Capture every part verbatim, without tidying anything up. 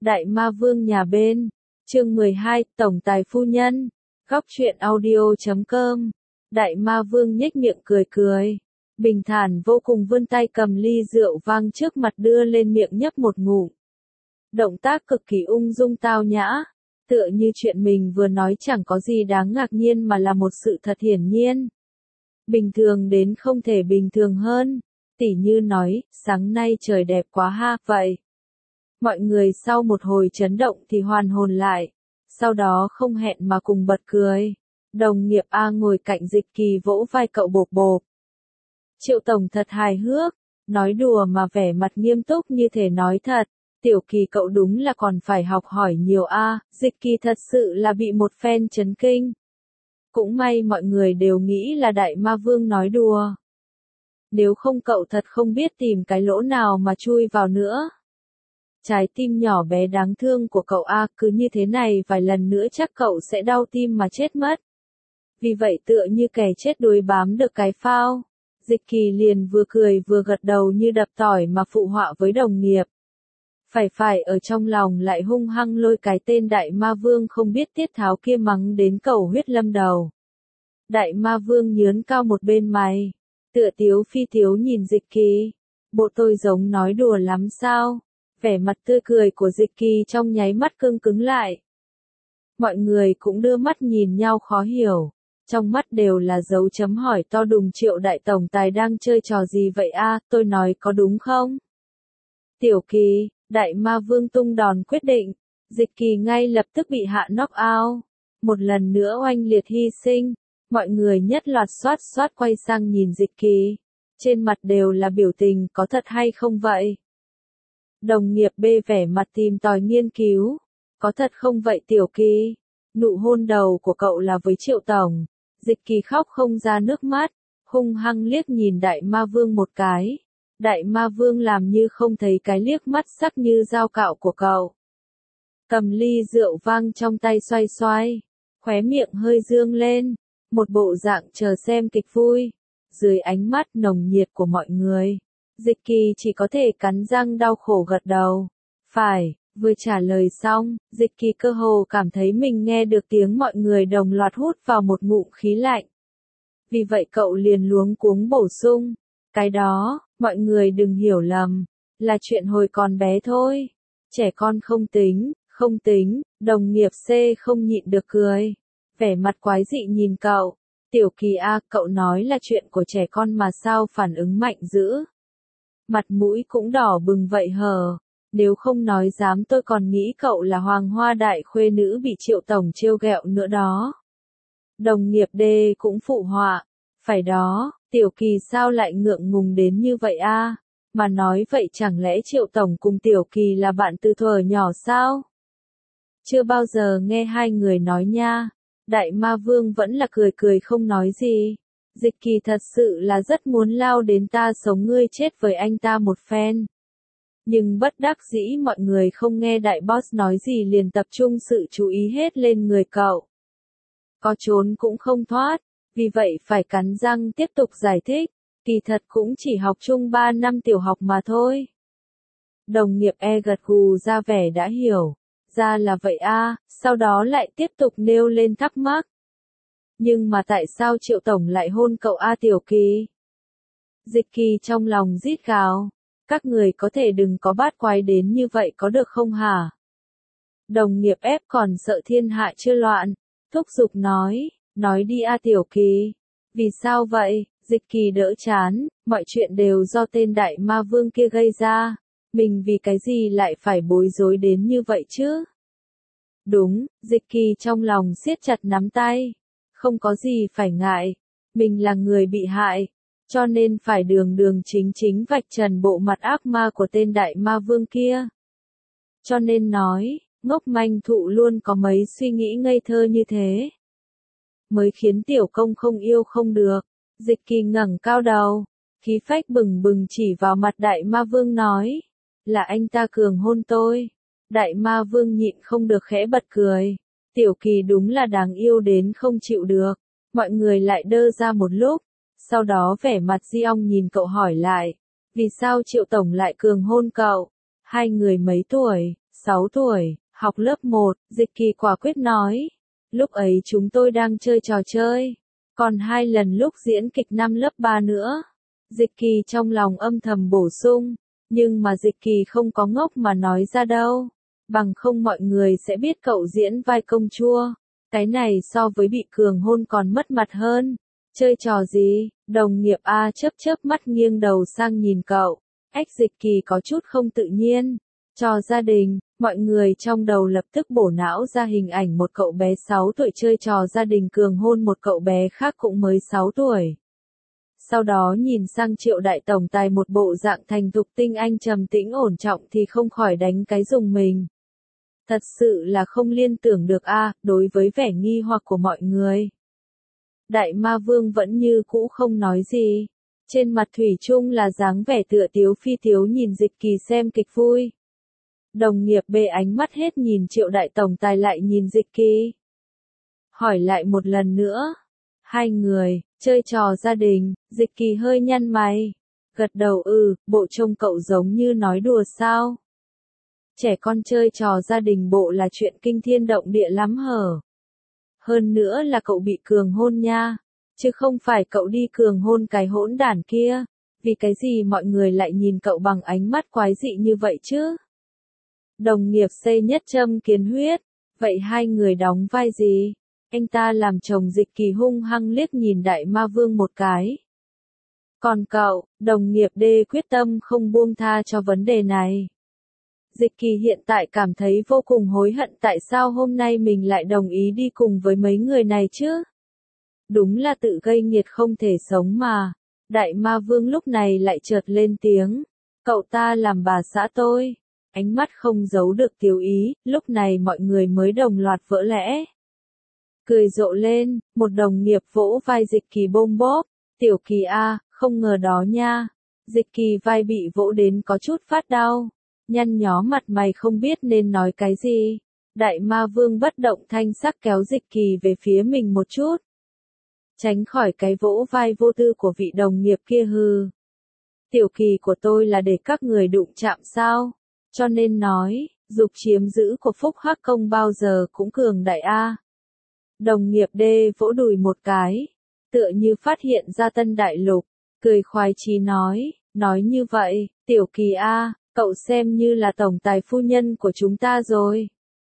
Đại Ma Vương nhà bên. Chương mười hai, Tổng tài phu nhân. Góc truyện audio chấm com. Đại Ma Vương nhếch miệng cười cười. Bình thản vô cùng vươn tay cầm ly rượu vang trước mặt đưa lên miệng nhấp một ngụm. Động tác cực kỳ ung dung tao nhã. Tựa như chuyện mình vừa nói chẳng có gì đáng ngạc nhiên mà là một sự thật hiển nhiên. Bình thường đến không thể bình thường hơn. Tỉ như nói, sáng nay trời đẹp quá ha, vậy. Mọi người sau một hồi chấn động thì hoàn hồn lại. Sau đó không hẹn mà cùng bật cười. Đồng nghiệp A ngồi cạnh Dịch Kỳ vỗ vai cậu bộp bộp. Triệu Tổng thật hài hước, nói đùa mà vẻ mặt nghiêm túc như thể nói thật. Tiểu Kỳ cậu đúng là còn phải học hỏi nhiều a. Dịch Kỳ thật sự là bị một phen chấn kinh. Cũng may mọi người đều nghĩ là Đại Ma Vương nói đùa. Nếu không cậu thật không biết tìm cái lỗ nào mà chui vào nữa. Trái tim nhỏ bé đáng thương của cậu a, cứ như thế này vài lần nữa chắc cậu sẽ đau tim mà chết mất. Vì vậy tựa như kẻ chết đuối bám được cái phao. Dịch Kỳ liền vừa cười vừa gật đầu như đập tỏi mà phụ họa với đồng nghiệp. Phải phải ở trong lòng lại hung hăng lôi cái tên Đại Ma Vương không biết tiết tháo kia mắng đến cầu huyết lâm đầu. Đại Ma Vương nhướn cao một bên mày. Tựa tiếu phi tiếu nhìn Dịch Kỳ. Bộ tôi giống nói đùa lắm sao? Vẻ mặt tươi cười của Dịch Kỳ trong nháy mắt cứng cứng lại. Mọi người cũng đưa mắt nhìn nhau khó hiểu. Trong mắt đều là dấu chấm hỏi to đùng. Triệu đại tổng tài đang chơi trò gì vậy a? Tôi nói có đúng không? Tiểu Kỳ, Đại Ma Vương tung đòn quyết định. Dịch Kỳ ngay lập tức bị hạ knock out. Một lần nữa oanh liệt hy sinh. Mọi người nhất loạt xoát xoát quay sang nhìn Dịch Kỳ. Trên mặt đều là biểu tình có thật hay không vậy? Đồng nghiệp B vẻ mặt tìm tòi nghiên cứu. Có thật không vậy Tiểu Kỳ? Nụ hôn đầu của cậu là với Triệu Tổng. Dịch Kỳ khóc không ra nước mắt. Hung hăng liếc nhìn Đại Ma Vương một cái. Đại Ma Vương làm như không thấy cái liếc mắt sắc như dao cạo của cậu. Cầm ly rượu vang trong tay xoay xoay. Khóe miệng hơi dương lên. Một bộ dạng chờ xem kịch vui. Dưới ánh mắt nồng nhiệt của mọi người. Dịch Kỳ chỉ có thể cắn răng đau khổ gật đầu. Phải, vừa trả lời xong, Dịch Kỳ cơ hồ cảm thấy mình nghe được tiếng mọi người đồng loạt hút vào một ngụm khí lạnh. Vì vậy cậu liền luống cuống bổ sung. Cái đó, mọi người đừng hiểu lầm, là chuyện hồi còn bé thôi. Trẻ con không tính, không tính, đồng nghiệp C không nhịn được cười. Vẻ mặt quái dị nhìn cậu. Tiểu Kỳ A, cậu nói là chuyện của trẻ con mà sao phản ứng mạnh dữ. Mặt mũi cũng đỏ bừng vậy hờ. Nếu không nói dám tôi còn nghĩ cậu là hoàng hoa đại khuê nữ bị Triệu Tổng trêu ghẹo nữa đó. Đồng nghiệp D cũng phụ họa. Phải đó, Tiểu Kỳ sao lại ngượng ngùng đến như vậy a? Mà nói vậy chẳng lẽ Triệu Tổng cùng Tiểu Kỳ là bạn từ thuở nhỏ sao? Chưa bao giờ nghe hai người nói nha. Đại Ma Vương vẫn là cười cười không nói gì. Dịch Kỳ thật sự là rất muốn lao đến ta sống ngươi chết với anh ta một phen. Nhưng bất đắc dĩ mọi người không nghe đại boss nói gì liền tập trung sự chú ý hết lên người cậu. Có trốn cũng không thoát, vì vậy phải cắn răng tiếp tục giải thích, kỳ thật cũng chỉ học chung ba năm tiểu học mà thôi. Đồng nghiệp E gật gù ra vẻ đã hiểu, ra là vậy a, sau đó lại tiếp tục nêu lên thắc mắc. Nhưng mà tại sao Triệu Tổng lại hôn cậu A Tiểu Kỳ? Dịch Kỳ trong lòng rít gào. Các người có thể đừng có bát quái đến như vậy có được không hả? Đồng nghiệp ép còn sợ thiên hạ chưa loạn. Thúc giục nói, nói đi A Tiểu Kỳ. Vì sao vậy? Dịch Kỳ đỡ chán, mọi chuyện đều do tên Đại Ma Vương kia gây ra. Mình vì cái gì lại phải bối rối đến như vậy chứ? Đúng, Dịch Kỳ trong lòng siết chặt nắm tay. Không có gì phải ngại. Mình là người bị hại. Cho nên phải đường đường chính chính vạch trần bộ mặt ác ma của tên Đại Ma Vương kia. Cho nên nói, ngốc manh thụ luôn có mấy suy nghĩ ngây thơ như thế. Mới khiến tiểu công không yêu không được. Dịch Kỳ ngẩng cao đầu, khí phách bừng bừng chỉ vào mặt Đại Ma Vương nói. Là anh ta cường hôn tôi. Đại Ma Vương nhịn không được khẽ bật cười. Tiểu Kỳ đúng là đáng yêu đến không chịu được. Mọi người lại đơ ra một lúc. Sau đó vẻ mặt Di Ong nhìn cậu hỏi lại. Vì sao Triệu Tổng lại cường hôn cậu? Hai người mấy tuổi, sáu tuổi, học lớp một, Dịch Kỳ quả quyết nói. Lúc ấy chúng tôi đang chơi trò chơi. Còn hai lần lúc diễn kịch năm lớp ba nữa. Dịch Kỳ trong lòng âm thầm bổ sung. Nhưng mà Dịch Kỳ không có ngốc mà nói ra đâu. Bằng không mọi người sẽ biết cậu diễn vai công chúa. Cái này so với bị cường hôn còn mất mặt hơn. Chơi trò gì? Đồng nghiệp A chớp chớp mắt nghiêng đầu sang nhìn cậu. Ách Dịch Kỳ có chút không tự nhiên. Trò gia đình, mọi người trong đầu lập tức bổ não ra hình ảnh một cậu bé sáu tuổi chơi trò gia đình cường hôn một cậu bé khác cũng mới sáu tuổi. Sau đó nhìn sang Triệu đại tổng tài một bộ dạng thành thục tinh anh trầm tĩnh ổn trọng thì không khỏi đánh cái rùng mình. Thật sự là không liên tưởng được a, à, đối với vẻ nghi hoặc của mọi người. Đại Ma Vương vẫn như cũ không nói gì. Trên mặt thủy chung là dáng vẻ tựa tiếu phi tiếu nhìn Dịch Kỳ xem kịch vui. Đồng nghiệp B ánh mắt hết nhìn Triệu đại tổng tài lại nhìn Dịch Kỳ. Hỏi lại một lần nữa. Hai người, chơi trò gia đình, Dịch Kỳ hơi nhăn mày. Gật đầu ừ, bộ trông cậu giống như nói đùa sao. Trẻ con chơi trò gia đình bộ là chuyện kinh thiên động địa lắm hở. Hơn nữa là cậu bị cường hôn nha. Chứ không phải cậu đi cường hôn cái hỗn đản kia. Vì cái gì mọi người lại nhìn cậu bằng ánh mắt quái dị như vậy chứ? Đồng nghiệp xây nhất châm kiến huyết. Vậy hai người đóng vai gì? Anh ta làm chồng Dịch Kỳ hung hăng liếc nhìn Đại Ma Vương một cái. Còn cậu, đồng nghiệp D quyết tâm không buông tha cho vấn đề này. Dịch Kỳ hiện tại cảm thấy vô cùng hối hận tại sao hôm nay mình lại đồng ý đi cùng với mấy người này chứ. Đúng là tự gây nghiệt không thể sống mà. Đại Ma Vương lúc này lại chợt lên tiếng. Cậu ta làm bà xã tôi. Ánh mắt không giấu được tiêu ý, lúc này mọi người mới đồng loạt vỡ lẽ. Cười rộ lên, một đồng nghiệp vỗ vai Dịch Kỳ bôm bóp. Tiểu Kỳ a, không ngờ đó nha. Dịch Kỳ vai bị vỗ đến có chút phát đau. Nhăn nhó mặt mày không biết nên nói cái gì. Đại Ma Vương bất động thanh sắc kéo Dịch Kỳ về phía mình một chút. Tránh khỏi cái vỗ vai vô tư của vị đồng nghiệp kia hừ. Tiểu Kỳ của tôi là để các người đụng chạm sao? Cho nên nói, dục chiếm giữ của Phúc Hắc Công bao giờ cũng cường đại a. Đồng nghiệp D vỗ đùi một cái, tựa như phát hiện ra tân đại lục, cười khoái chí nói, nói như vậy, Tiểu Kỳ a, cậu xem như là tổng tài phu nhân của chúng ta rồi.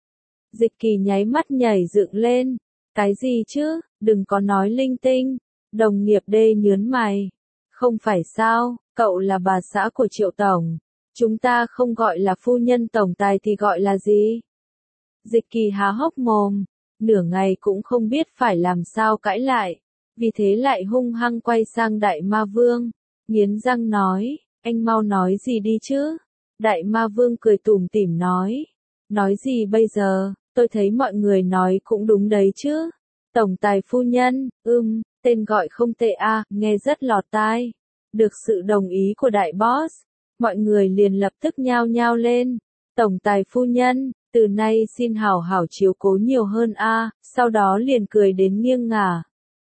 Dịch Kỳ nháy mắt nhảy dựng lên, cái gì chứ, đừng có nói linh tinh. Đồng nghiệp D nhớn mày, không phải sao, cậu là bà xã của Triệu tổng, chúng ta không gọi là phu nhân tổng tài thì gọi là gì? Dịch Kỳ há hốc mồm, nửa ngày cũng không biết phải làm sao cãi lại, vì thế lại hung hăng quay sang Đại Ma Vương, nghiến răng nói, anh mau nói gì đi chứ? Đại Ma Vương cười tủm tỉm nói, nói gì bây giờ, tôi thấy mọi người nói cũng đúng đấy chứ. Tổng tài phu nhân, ưm, tên gọi không tệ a, nghe rất lọt tai. Được sự đồng ý của đại boss, mọi người liền lập tức nhao nhao lên. Tổng tài phu nhân, từ nay xin hảo hảo chiếu cố nhiều hơn a, sau đó liền cười đến nghiêng ngả.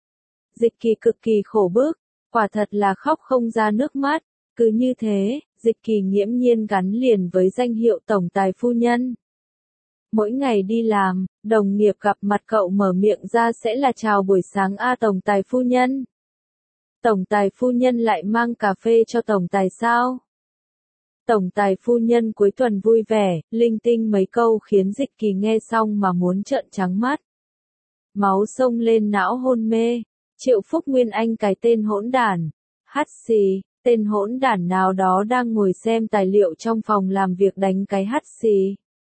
Dịch Kỳ cực kỳ khổ bức, quả thật là khóc không ra nước mắt, cứ như thế, Dịch Kỳ nghiễm nhiên gắn liền với danh hiệu tổng tài phu nhân. Mỗi ngày đi làm, đồng nghiệp gặp mặt cậu mở miệng ra sẽ là chào buổi sáng a tổng tài phu nhân. Tổng tài phu nhân lại mang cà phê cho tổng tài sao? Tổng tài phu nhân cuối tuần vui vẻ, linh tinh mấy câu khiến Dịch Kỳ nghe xong mà muốn trợn trắng mắt. Máu sông lên não hôn mê, Triệu Phúc Nguyên Anh cái tên hỗn đản, hắt xì, tên hỗn đản nào đó đang ngồi xem tài liệu trong phòng làm việc đánh cái hắt xì.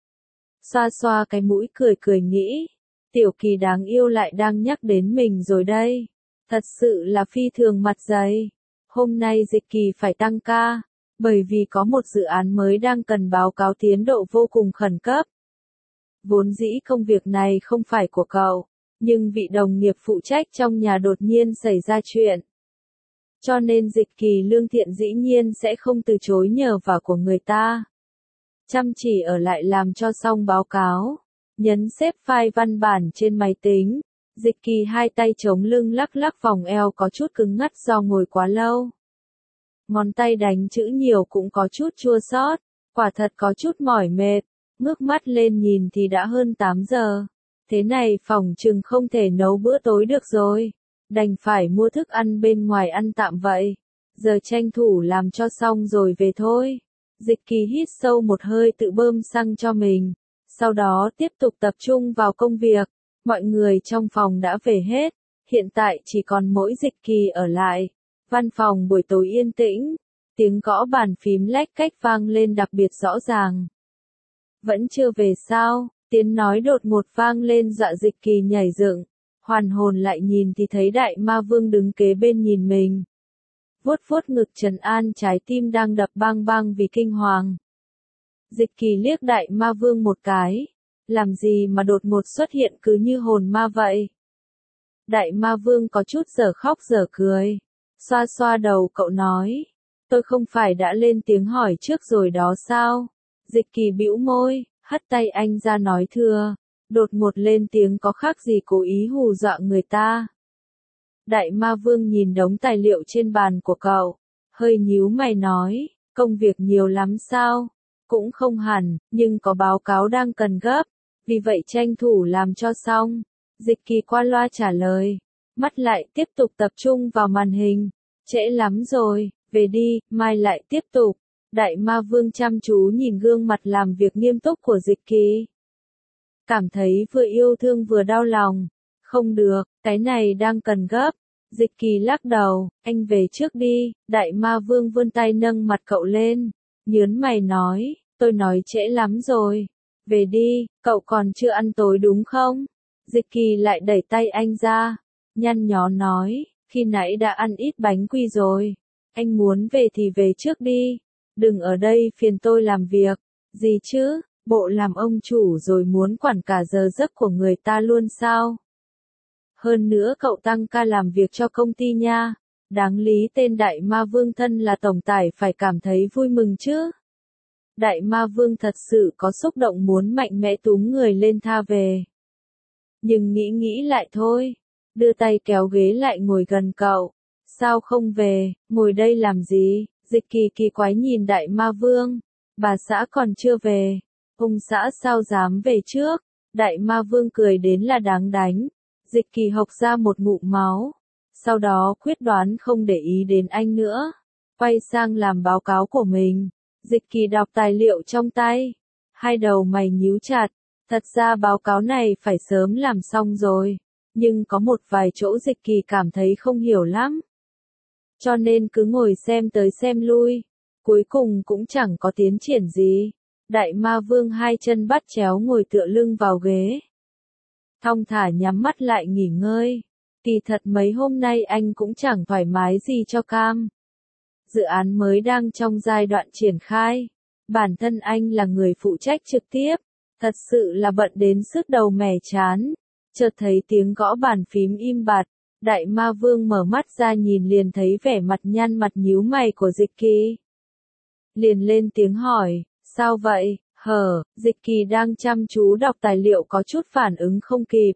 Xoa xoa cái mũi cười cười nghĩ, Tiểu Kỳ đáng yêu lại đang nhắc đến mình rồi đây. Thật sự là phi thường mặt dày. Hôm nay Dịch Kỳ phải tăng ca, bởi vì có một dự án mới đang cần báo cáo tiến độ vô cùng khẩn cấp. Vốn dĩ công việc này không phải của cậu, nhưng vị đồng nghiệp phụ trách trong nhà đột nhiên xảy ra chuyện. Cho nên Dịch Kỳ lương thiện dĩ nhiên sẽ không từ chối nhờ vả của người ta. Chăm chỉ ở lại làm cho xong báo cáo, nhấn xếp file văn bản trên máy tính. Dịch Kỳ hai tay chống lưng lắc lắc vòng eo có chút cứng ngắc do ngồi quá lâu. Ngón tay đánh chữ nhiều cũng có chút chua xót, quả thật có chút mỏi mệt. ngước mắt lên nhìn thì đã hơn tám giờ. Thế này phòng chừng không thể nấu bữa tối được rồi. Đành phải mua thức ăn bên ngoài ăn tạm vậy. Giờ tranh thủ làm cho xong rồi về thôi. Dịch Kỳ hít sâu một hơi tự bơm xăng cho mình. Sau đó tiếp tục tập trung vào công việc. Mọi người trong phòng đã về hết. Hiện tại chỉ còn mỗi Dịch Kỳ ở lại. Văn phòng buổi tối yên tĩnh. Tiếng gõ bàn phím lách cách vang lên đặc biệt rõ ràng. Vẫn chưa về sao? Tiếng nói đột ngột vang lên dọa Dịch Kỳ nhảy dựng. Hoàn hồn lại nhìn thì thấy Đại Ma Vương đứng kế bên nhìn mình. Vuốt vuốt ngực trấn an trái tim đang đập bang bang vì kinh hoàng. Dịch Kỳ liếc Đại Ma Vương một cái. Làm gì mà đột ngột xuất hiện cứ như hồn ma vậy? Đại Ma Vương có chút dở khóc dở cười. Xoa xoa đầu cậu nói. Tôi không phải đã lên tiếng hỏi trước rồi đó sao? Dịch Kỳ bĩu môi, hất tay anh ra nói thưa. Đột ngột lên tiếng có khác gì cố ý hù dọa người ta. Đại Ma Vương nhìn đống tài liệu trên bàn của cậu. Hơi nhíu mày nói. Công việc nhiều lắm sao? Cũng không hẳn, nhưng có báo cáo đang cần gấp. Vì vậy tranh thủ làm cho xong. Dịch Kỳ qua loa trả lời. Mắt lại tiếp tục tập trung vào màn hình. Trễ lắm rồi, về đi, mai lại tiếp tục. Đại Ma Vương chăm chú nhìn gương mặt làm việc nghiêm túc của Dịch Kỳ. Cảm thấy vừa yêu thương vừa đau lòng. Không được, cái này đang cần gấp. Dịch Kỳ lắc đầu, anh về trước đi. Đại Ma Vương vươn tay nâng mặt cậu lên. Nhớn mày nói, tôi nói trễ lắm rồi. Về đi, cậu còn chưa ăn tối đúng không? Dịch Kỳ lại đẩy tay anh ra. Nhăn nhó nói, khi nãy đã ăn ít bánh quy rồi. Anh muốn về thì về trước đi. Đừng ở đây phiền tôi làm việc. Gì chứ, bộ làm ông chủ rồi muốn quản cả giờ giấc của người ta luôn sao? Hơn nữa cậu tăng ca làm việc cho công ty nha. Đáng lý tên Đại Ma Vương thân là tổng tài phải cảm thấy vui mừng chứ. Đại Ma Vương thật sự có xúc động muốn mạnh mẽ túm người lên tha về. Nhưng nghĩ nghĩ lại thôi. Đưa tay kéo ghế lại ngồi gần cậu. Sao không về, ngồi đây làm gì? Dịch Kỳ kỳ quái nhìn Đại Ma Vương. Bà xã còn chưa về. Ông xã sao dám về trước? Đại Ma Vương cười đến là đáng đánh. Dịch Kỳ hộc ra một ngụm máu. Sau đó quyết đoán không để ý đến anh nữa. Quay sang làm báo cáo của mình. Dịch Kỳ đọc tài liệu trong tay. Hai đầu mày nhíu chặt. Thật ra báo cáo này phải sớm làm xong rồi. Nhưng có một vài chỗ Dịch Kỳ cảm thấy không hiểu lắm. Cho nên cứ ngồi xem tới xem lui. Cuối cùng cũng chẳng có tiến triển gì. Đại Ma Vương hai chân bắt chéo ngồi tựa lưng vào ghế. Thong thả nhắm mắt lại nghỉ ngơi. Kỳ thật mấy hôm nay anh cũng chẳng thoải mái gì cho cam. Dự án mới đang trong giai đoạn triển khai. Bản thân anh là người phụ trách trực tiếp. Thật sự là bận đến sứt đầu mẻ chán. Chợt thấy tiếng gõ bàn phím im bặt. Đại Ma Vương mở mắt ra nhìn liền thấy vẻ mặt nhăn mặt nhíu mày của Dịch Kỳ. Liền lên tiếng hỏi, sao vậy, hờ, Dịch Kỳ đang chăm chú đọc tài liệu có chút phản ứng không kịp.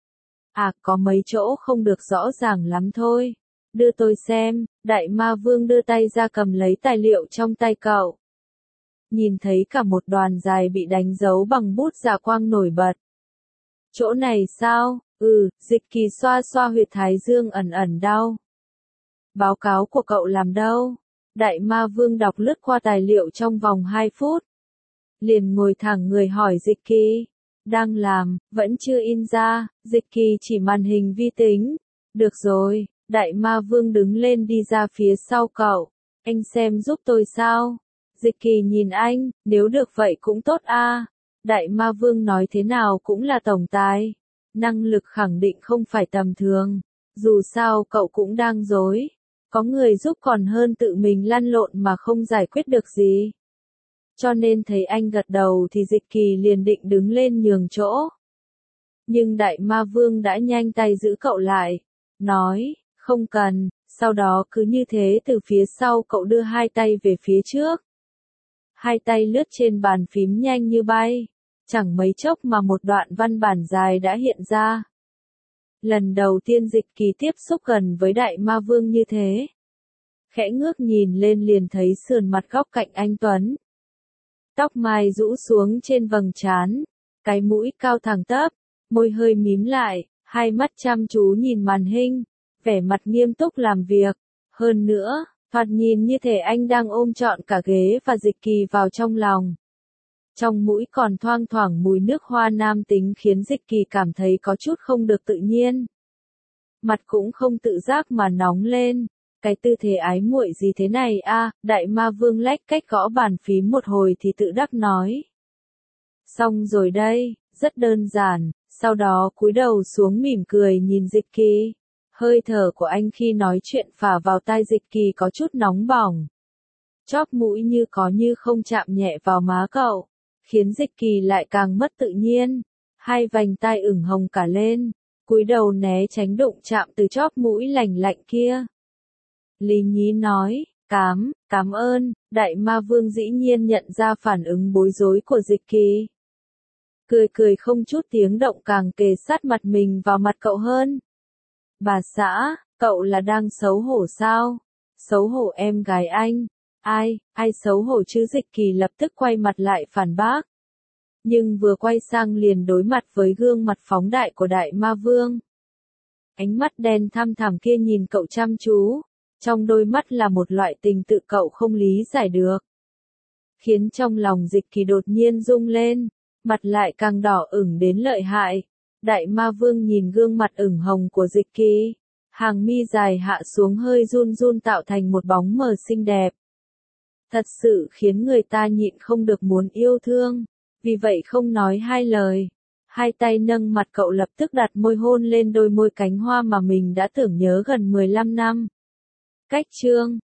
À, có mấy chỗ không được rõ ràng lắm thôi. Đưa tôi xem, Đại Ma Vương đưa tay ra cầm lấy tài liệu trong tay cậu. Nhìn thấy cả một đoàn dài bị đánh dấu bằng bút dạ quang nổi bật. Chỗ này sao? Ừ, Dịch Kỳ xoa xoa huyệt thái dương ẩn ẩn đau. Báo cáo của cậu làm đâu? Đại Ma Vương đọc lướt qua tài liệu trong vòng hai phút. Liền ngồi thẳng người hỏi Dịch Kỳ. Đang làm, vẫn chưa in ra. Dịch Kỳ chỉ màn hình vi tính. Được rồi, Đại Ma Vương đứng lên đi ra phía sau cậu. Anh xem giúp tôi sao? Dịch Kỳ nhìn anh, nếu được vậy cũng tốt a. Đại Ma Vương nói thế nào cũng là tổng tài. Năng lực khẳng định không phải tầm thường. Dù sao cậu cũng đang dối. Có người giúp còn hơn tự mình lăn lộn mà không giải quyết được gì. Cho nên thấy anh gật đầu thì Dịch Kỳ liền định đứng lên nhường chỗ. Nhưng Đại Ma Vương đã nhanh tay giữ cậu lại. Nói, không cần, sau đó cứ như thế từ phía sau cậu đưa hai tay về phía trước. Hai tay lướt trên bàn phím nhanh như bay. Chẳng mấy chốc mà một đoạn văn bản dài đã hiện ra. Lần đầu tiên Dịch Kỳ tiếp xúc gần với Đại Ma Vương như thế. Khẽ ngước nhìn lên liền thấy sườn mặt góc cạnh anh Tuấn. tóc mai rũ xuống trên vầng trán, cái mũi cao thẳng tắp, môi hơi mím lại, hai mắt chăm chú nhìn màn hình, vẻ mặt nghiêm túc làm việc. Hơn nữa, thoạt nhìn như thể anh đang ôm trọn cả ghế và Dịch Kỳ vào trong lòng. Trong mũi còn thoang thoảng mùi nước hoa nam tính khiến Dịch Kỳ cảm thấy có chút không được tự nhiên. Mặt cũng không tự giác mà nóng lên. Cái tư thế ái muội gì thế này a? Đại ma vương lách cách gõ bàn phím một hồi thì tự đắc nói. Xong rồi đây, rất đơn giản, sau đó cúi đầu xuống mỉm cười nhìn Dịch Kỳ. Hơi thở của anh khi nói chuyện phả vào tai Dịch Kỳ có chút nóng bỏng. Chóp mũi như có như không chạm nhẹ vào má cậu, khiến Dịch Kỳ lại càng mất tự nhiên. Hai vành tai ửng hồng cả lên, cúi đầu né tránh đụng chạm từ chóp mũi lành lạnh kia. Lý Nhí nói, cám, cảm ơn, đại ma vương dĩ nhiên nhận ra phản ứng bối rối của Dịch Kỳ. Cười cười không chút tiếng động càng kề sát mặt mình vào mặt cậu hơn. Bà xã, cậu là đang xấu hổ sao? Xấu hổ em gái anh. Ai, ai xấu hổ chứ? Dịch Kỳ lập tức quay mặt lại phản bác. Nhưng vừa quay sang liền đối mặt với gương mặt phóng đại của đại ma vương. Ánh mắt đen thăm thẳm kia nhìn cậu chăm chú. Trong đôi mắt là một loại tình tự cậu không lý giải được. Khiến trong lòng Dịch Kỳ đột nhiên rung lên, mặt lại càng đỏ ửng đến lợi hại. Đại ma vương nhìn gương mặt ửng hồng của Dịch Kỳ, hàng mi dài hạ xuống hơi run run tạo thành một bóng mờ xinh đẹp. Thật sự khiến người ta nhịn không được muốn yêu thương, vì vậy không nói hai lời. Hai tay nâng mặt cậu lập tức đặt môi hôn lên đôi môi cánh hoa mà mình đã tưởng nhớ gần mười lăm năm. Cách chương